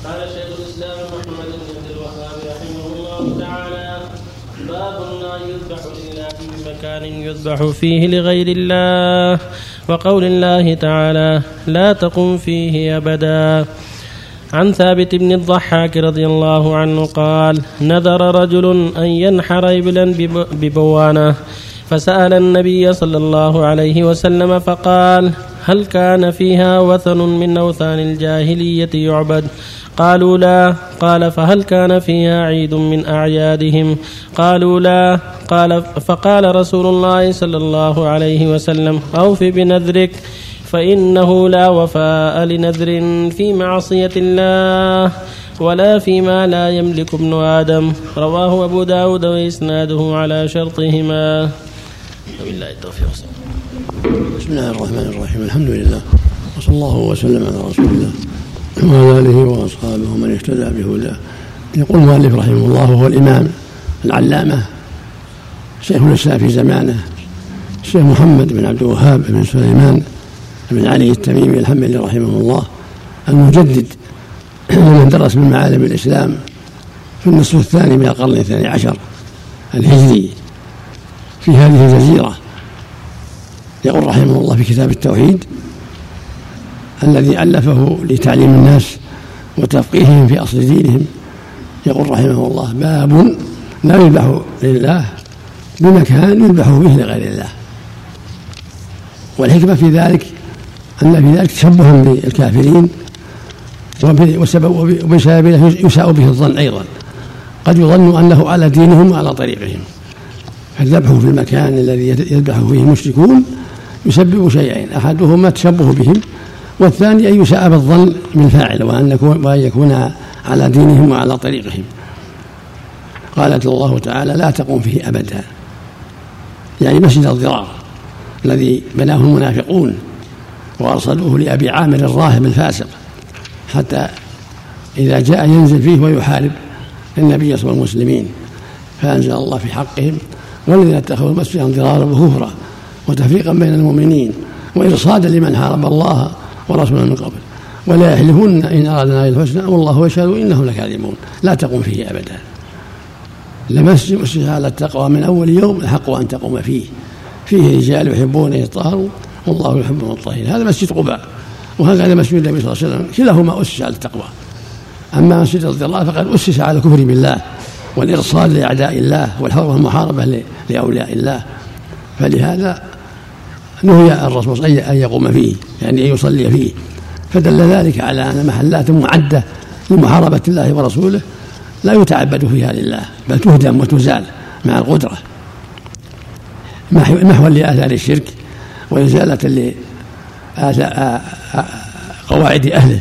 قال شيخ الإسلام محمد بن عبد الوهاب رحمه الله تعالى: باب لا يذبح لله بمكان يذبح فيه لغير الله، وقول الله تعالى: لا تقم فيه أبدا. عن ثابت بن الضحاك رضي الله عنه قال: نذر رجل أن ينحر إبلا ببوانة، فسأل النبي صلى الله عليه وسلم فقال: هل كان فيها وثن من أوثان الجاهلية يعبد؟ قالوا لا. قال: فهل كان فيها عيد من أعيادهم؟ قالوا لا. قال: فقال رسول الله صلى الله عليه وسلم: أوف بنذرك، فإنه لا وفاء لنذر في معصية الله ولا فيما لا يملك ابن آدم. رواه أبو داود وإسناده على شرطهما. وبالله التوفيق. بسم الله الرحمن الرحيم. الحمد لله، وصلى الله وسلم على رسول الله وعلى آله وأصحابه ومن اهتدى بهداه. يقول المؤلف رحمه الله: هو الإمام العلامة شيخ الإسلام في زمانه الشيخ محمد بن عبد الوهاب بن سليمان بن علي التميمي الحنبلي رحمه الله، المجدد من درس من معالم الإسلام في النصف الثاني من القرن 12 الهجري في هذه الجزيرة. يقول رحمه الله في كتاب التوحيد الذي ألفه لتعليم الناس وتفقيههم في أصل دينهم، يقول رحمه الله: باب لا يذبح لله بمكان يذبح فيه لغير الله. والحكمة في ذلك أن في ذلك تشبه بالكافرين، وبسبب يساء به الظن أيضا، قد يظن أنه على دينهم وعلى طريقهم. فالذبح في المكان الذي يذبح فيه المشركون يسبب شيئين: أحدهما تشبه بهم، والثاني أن يساء بالظن بالفاعل وأن يكون على دينهم وعلى طريقهم. قالت الله تعالى: لا تقوم فيه أبدا، يعني مسجد الضرار الذي بناه المنافقون وأرسلوه لأبي عامر الراهب الفاسق حتى إذا جاء ينزل فيه ويحارب النبي صلى الله عليه وسلم والمسلمين، فأنزل الله في حقهم: والذين اتخذوا مسجدا ضرارا وكفرا وتفريقا بين المؤمنين وإرصادا لمن حارب الله ورسوله من قبل ولا يحلفون إن أرادنا إلا الحسنى والله يشهد إنهم لكاذبون. لا تقوم فيه أبدا. لمسجد أسس على التقوى من أول يوم أحق أن تقوم فيه رجال يحبون أن يطهروا والله يحب المطهرين. هذا مسجد قباء، وهذا مسجد النبي صلى الله عليه وسلم، كلاهما أسس على التقوى. أما مسجد الضرار فقد أسس على الكفر بالله والإرصاد لأعداء الله والحرب والمحاربة لأولياء الله، فلهذا نهي الرسول أن يقوم فيه، يعني أن يصلي فيه. فدل ذلك على أن محلات معدة لمحاربة الله ورسوله لا يتعبد فيها لله، بل تهدم وتزال مع القدرة، محوا لآثار الشرك وإزالة قواعد أهله.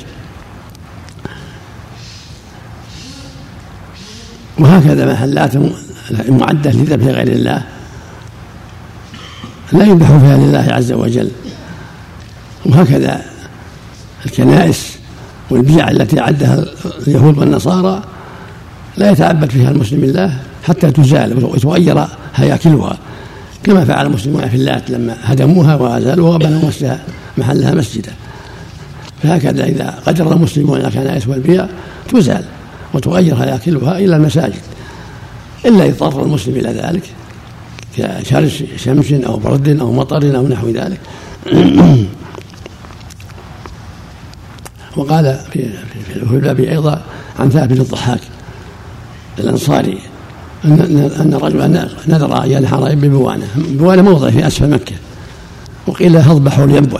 وهكذا محلات معدة لذبح غير الله لا يذبح فيها لله عز وجل. وهكذا الكنائس والبيع التي عدها اليهود والنصارى لا يتعبد فيها المسلم الله حتى تزال وتغير هياكلها، كما فعل المسلمون في اللات لما هدموها وأزالوها وبنوا محلها مسجدا. فهكذا إذا قدر المسلمون على الكنائس والبيع تزال وتغير هياكلها إلى المساجد، إلا يضطر المسلم إلى ذلك كشرس شمس أو برد أو مطر أو نحو ذلك. وقال في الباب أيضا عن ثابت بن الضحاك الأنصاري أن رجلا نذر أن ينحر ببوانة. بوانة موضع في أسفل مكة، وقيل له اذبحه لينبع،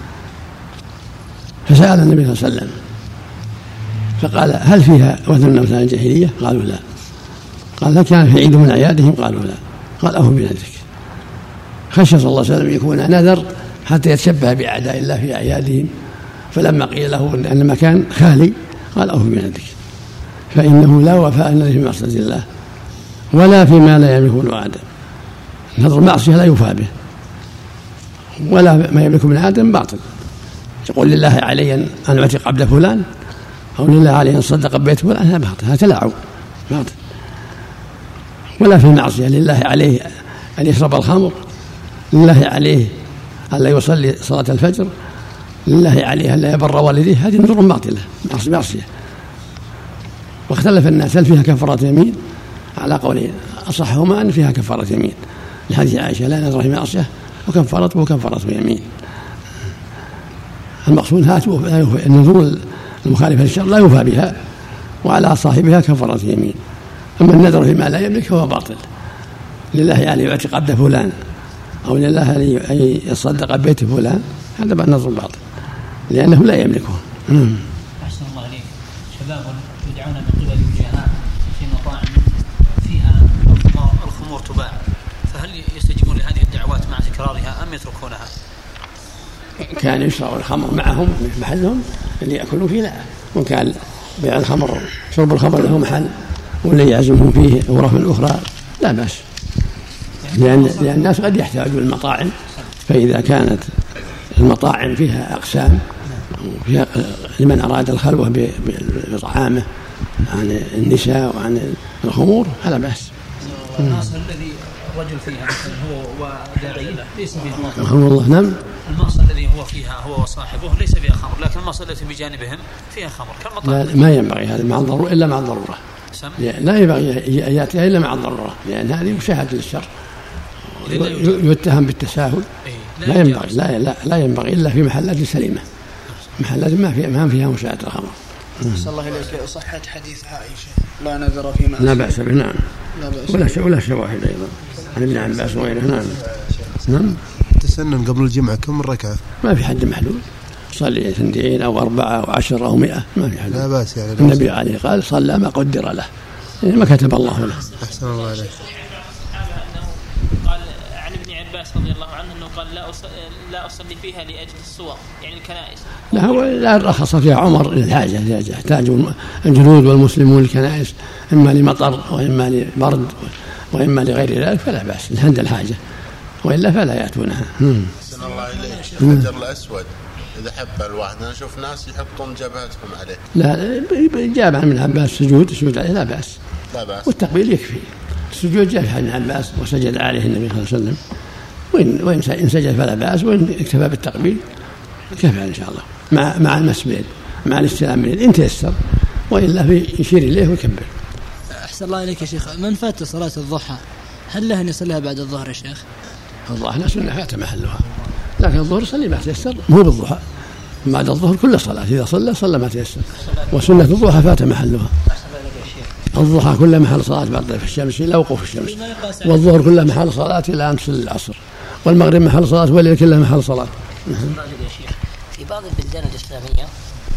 فسأل النبي صلى الله عليه وسلم فقال: هل فيها وثن من أوثان الجاهلية؟ قالوا لا. قال: هل كان في عيد من أعيادهم؟ قالوا لا. قال: أوفوا بنذرك. خشى صلى الله عليه وسلم يكون نذر حتى يتشبه بأعداء الله في أعيادهم، فلما قيل له أن المكان خالي قال: أوفوا بنذرك، فإنه لا وفاء لنذر في معصية الله ولا فيما لا يملك ابن آدم. نذر المعصية لا يوفى به، ولا ما يملك ابن آدم باطل. يقول: لله علي أن أعتق عبد فلان، أو لله علي أن أصدق بيت فلان، هذا باطل، هذا تلاعب باطل. ولا في المعصية لله عليه أن يشرب الخمر، لله عليه أن لا يصلي صلاة الفجر، لله عليه أن لا يبر والديه، هذه نذور باطلة معصية. واختلف الناس هل فيها كفارة يمين؟ على قولين أصحهما أن فيها كفارة يمين لحديث عائشة لا نذر في معصية وكفارته كفارة يمين. المقصود النذور المخالفة للشرع لا يوفى بها وعلى صاحبها كفارة يمين. أما النذر فيما لا يملك فهو باطل. لله أن يعتق عبد فلان أو لله أن يصدق بيت فلان هذا بقى نذر باطل لأنه لا يملكه. أحسن الله عليك. شباب يدعون من قبل الوجهاء في مطاعم فيها الخمور تباع، فهل يستجيبون لهذه الدعوات مع تكرارها أم يتركونها؟ كان يشرب الخمر معهم في محلهم اللي يأكلون فيه لا، وكان بيع الخمر شرب الخمر له محل واللي يعزمهم فيه غرف أخرى لا بأس، لأن الناس قد يحتاجون المطاعم، فإذا كانت المطاعم فيها أقسام فيها لمن أراد الخلوة بطعامه عن النساء وعن الخمور فلا بأس. المعصر الذي رجل فيها مثلا هو وداعي ليس فيها خمر والله. نعم. المعصر الذي هو فيها هو وصاحبه ليس فيها خمر، لكن المعصر التي بجانبهم فيها خمر كالمطاعم. لا ما ينبغي هذا مع الضرورة إلا مع الضرورة. لا ينبغي يأتيها إلا مع الضرورة لأن هذه مشاهدة للشر يتهم بالتساهل. لا ينبغي لا ينبغي إلا في محلات سليمة، محلات ما فيها مشاهدة الخمر. صلى الله عليه صحة حديث عائشة لا نذر فيما لا بأس به. نعم. ولا شواهد أيضا عن ابن عباس وغيره. نعم. تسنن قبل الجمعة كم ركعة؟ ما في حد محدود، صلي 2 أو 4 أو 10 أو 100 ما في حد. لا بأس يعني. النبي عليه قال صلى ما قدر له يعني ما كتب الله له. أحسن الله عليك. قال عن ابن عباس رضي الله عنه أنه قال لا أصلي فيها لأجل الصور يعني الكنائس. لا هو لا رخص فيها عمر للحاجة، يحتاج الجنود والمسلمون الكنائس إما لمطر وإما لبرد وإما لغير ذلك فلا بأس عند الحاجة، وإلا فلا يأتونها. أحسن الله إليك. الحجر الأسود إذا حب الواحد أنا أشوف ناس يحطون جبهتهم عليه. لا جاء عن ابن عباس سجود عليه لا بأس. والتقبيل يكفي. السجود جاء عن ابن عباس وسجد عليه النبي صلى الله عليه وسلم، وإن سجد فلا بأس، وإن اكتفى بالتقبيل كفى إن شاء الله مع المسبيل مع الاستلام منه إن تيسر، وإلا يشير إليه ويكبر. أحسن الله إليك يا شيخ. من فات صلاة الضحى هل له أن يصليها بعد الظهر يا شيخ؟ الضحى سنة فات محلها، لكن الظهر صلي ما تيسر، مو بالضحى بعد الظهر كل صلاة إذا صلى ما تيسر، وسنة الضحى فات محلها. الضحى كل محل صلاة بعد طلوع الشمس إلى وقوف الشمس، والظهر كل محل صلاة إلى أمس العصر، والمغرب محل صلاة، والليل كله محل صلاة. في بعض البلدان الإسلامية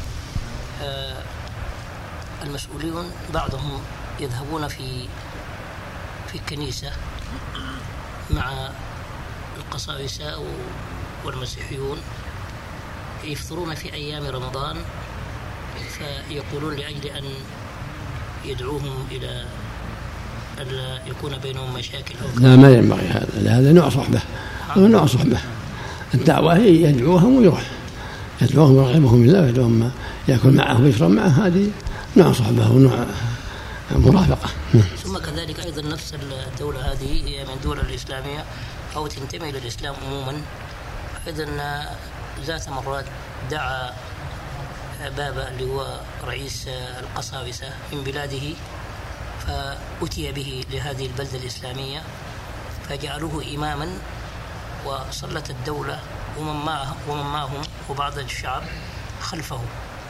المسؤولون بعضهم يذهبون في الكنيسة مع القساوسة والمسيحيون يفطرون في أيام رمضان، فيقولون لأجل أن يدعوهم إلى ألا يكون بينهم مشاكل أو لا ما ينبغي هذا نوع صحبة. الدعوة هي يدعوهم ويروح، يدعوهم ويرغبهم بالله ويدعوهم يأكل معه ويشرب معه، هذه نوع صحبة ونوع مرافقة. ثم كذلك أيضا نفس الدولة هذه هي من الدول الإسلامية أو تنتمي إلى الإسلام عموما، أيضا ذات مرات دعا بابا اللي هو رئيس القساوسة من بلاده، فأتي به لهذه البلدة الإسلامية فجعلوه إماما، وصلت الدولة ومن معهم وبعض الشعب خلفه.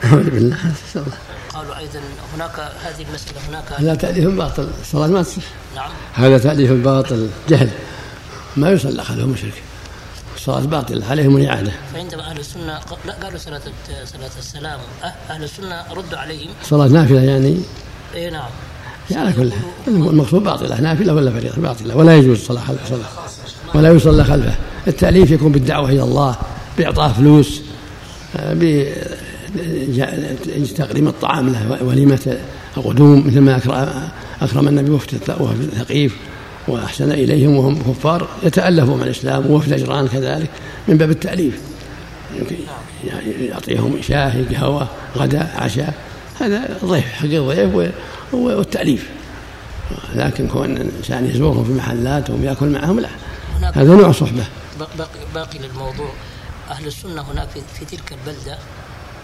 قالوا أيضا هناك هذه المسألة هناك هذا تأليف باطل، الصلاة ما تصح. نعم. هذا تأليف باطل جهل، ما يصلى خلفه مشرك، الصلاة باطل عليهم الإعادة. فعندما أهل السنة لا قالوا صلاة السلام أهل السنة ردوا عليهم صلاة نافلة يعني. إيه نعم. يعني كلها المقصود باطلة، نافلة ولا فريضة باطلة، ولا يجوز الصلاة خلفه ولا يصلى خلفه. التأليف يكون بالدعوة إلى الله، بإعطاء فلوس، بتقديم الطعام له وليمة القدوم، مثل ما أكرم النبي وفد ثقيف وأحسن إليهم وهم كفار يتألفوا مع الإسلام، ووفد نجران كذلك من باب التأليف، يعطيهم شاهي قهوة غداء عشاء، هذا ضيف حق الضيف والتأليف. لكن كون الإنسان يزورهم في محلاتهم ويأكل معهم لا، هذا نوع صحبة. باقي للموضوع أهل السنة هناك في تلك البلدة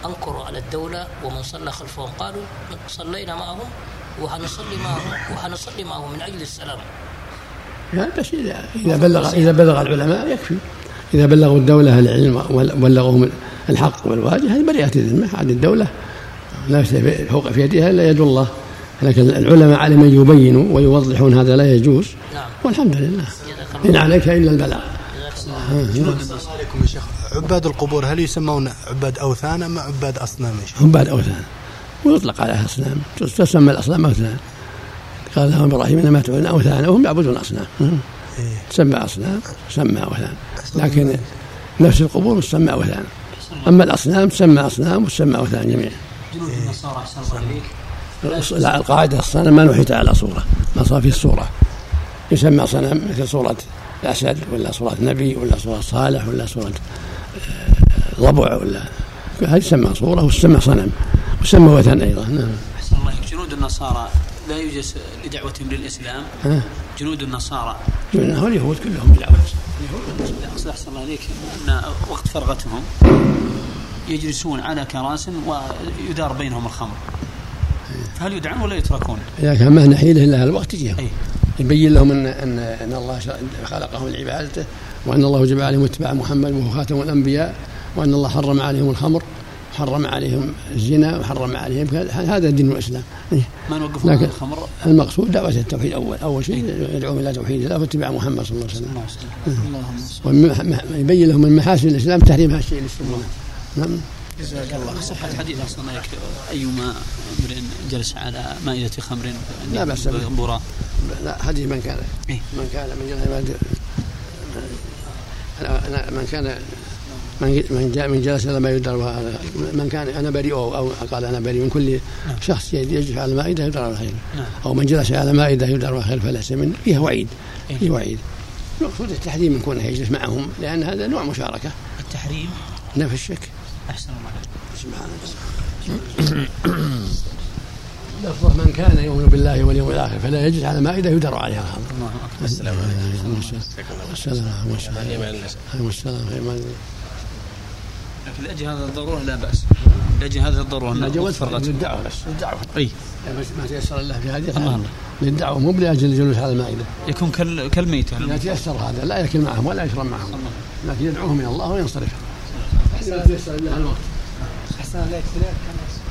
أنكروا على الدولة ومن صلى خلفهم، قالوا صلينا معهم وحنصلي معهم من أجل السلام. بس إذا بلغ العلماء يكفي. إذا بلغوا الدولة العلم وبلغهم الحق والواجب هذه بريئة الذمة. عاد الدولة لا فوق في يدها إلا يد الله، لكن العلماء على من يبينوا ويوضحون هذا لا يجوز. والحمد لله إن عليك إلا البلاغ. السلام عليكم يا شيخ. عباد القبور هل يسمون عباد أوثان أم عباد أصنام؟ عباد أوثان، ويطلق عليها أصنام، تسمى الأصنام أوثان. قال لهم إبراهيم إنما تعبدون أوثانا وهم يعبدون أصنام. تسمى أصنام تسمى أوثان، لكن نفس القبور تسمى أوثان. أما الأصنام تسمى أصنام وتسمى أوثان جميعا. جنود النصارى أحسن الله عليك. القاعدة الصنم ما نحيت على صورة، ما صار فيه الصورة يسمى صنم، مثل صورة الأسد ولا صورة نبي ولا صورة صالح ولا صورة ضبع ولا هذه تسمى صورة وتسمى صنم وتسمى وثن أيضا. أحسن الله عليك. جنود النصارى لا يوجد لدعوتهم للإسلام. جنود النصارى هم اليهود كلهم بدعوة. أحسن الله عليك أن وقت فرغتهم يجلسون على كراسي ويدار بينهم الخمر، فهل يدعون ولا يتركون؟ إذا كان ما نحيله إلا الوقت يجيهم يبين لهم أن الله خلقهم لعبادته، وأن الله جب عليهم اتباع محمد وهو خاتم الأنبياء، وأن الله حرم عليهم الخمر، حرم عليهم الزنا، وحرم عليهم هذا دين الإسلام. ما نوقفون عن الخمر. المقصود دعوة التوحيد أول شيء يدعوهم إلى توحيد الله واتباع محمد صلى الله عليه وسلم. ويبين لهم من محاسن الإسلام تحريم هذا الشيء للسمونه. نعم. جزاك الله. صحة حديث أصلا أيما امرئ جلس على مائدة خمر لا بأس به. لا حديث من كان من جلس على ما يدر، من كان أنا بريء أو قال أنا بريء من كل شخص يجلس على مائدة يدر الخير، أو من جلس على مائدة يدر الخير فليس منه. فيها وعيد. فيه وعيد. المقصود التحريم من كونه يجلس معهم، لأن هذا نوع مشاركة. التحريم نفي الشك. أحسن الله عليك. سبحان الله. لفظه من كان يؤمن بالله واليوم الآخر فلا يجلس على مائدة يدر عليها الخمر. السلام عليكم. لكن لأجل هذا الضرورة لا بأس. لأجل هذا الضرورة للدعوة بس. الدعوة. ما تيسر الله في هذه للدعوة مو لأجل الجلوس على المائدة. يكون كالميتة. لا تيسر هذا، لا يأكل معهم ولا يشرب معهم، لكن يدعوهم إلى الله وينصرف. لا تيسر الله الوقت. أحسن عليك.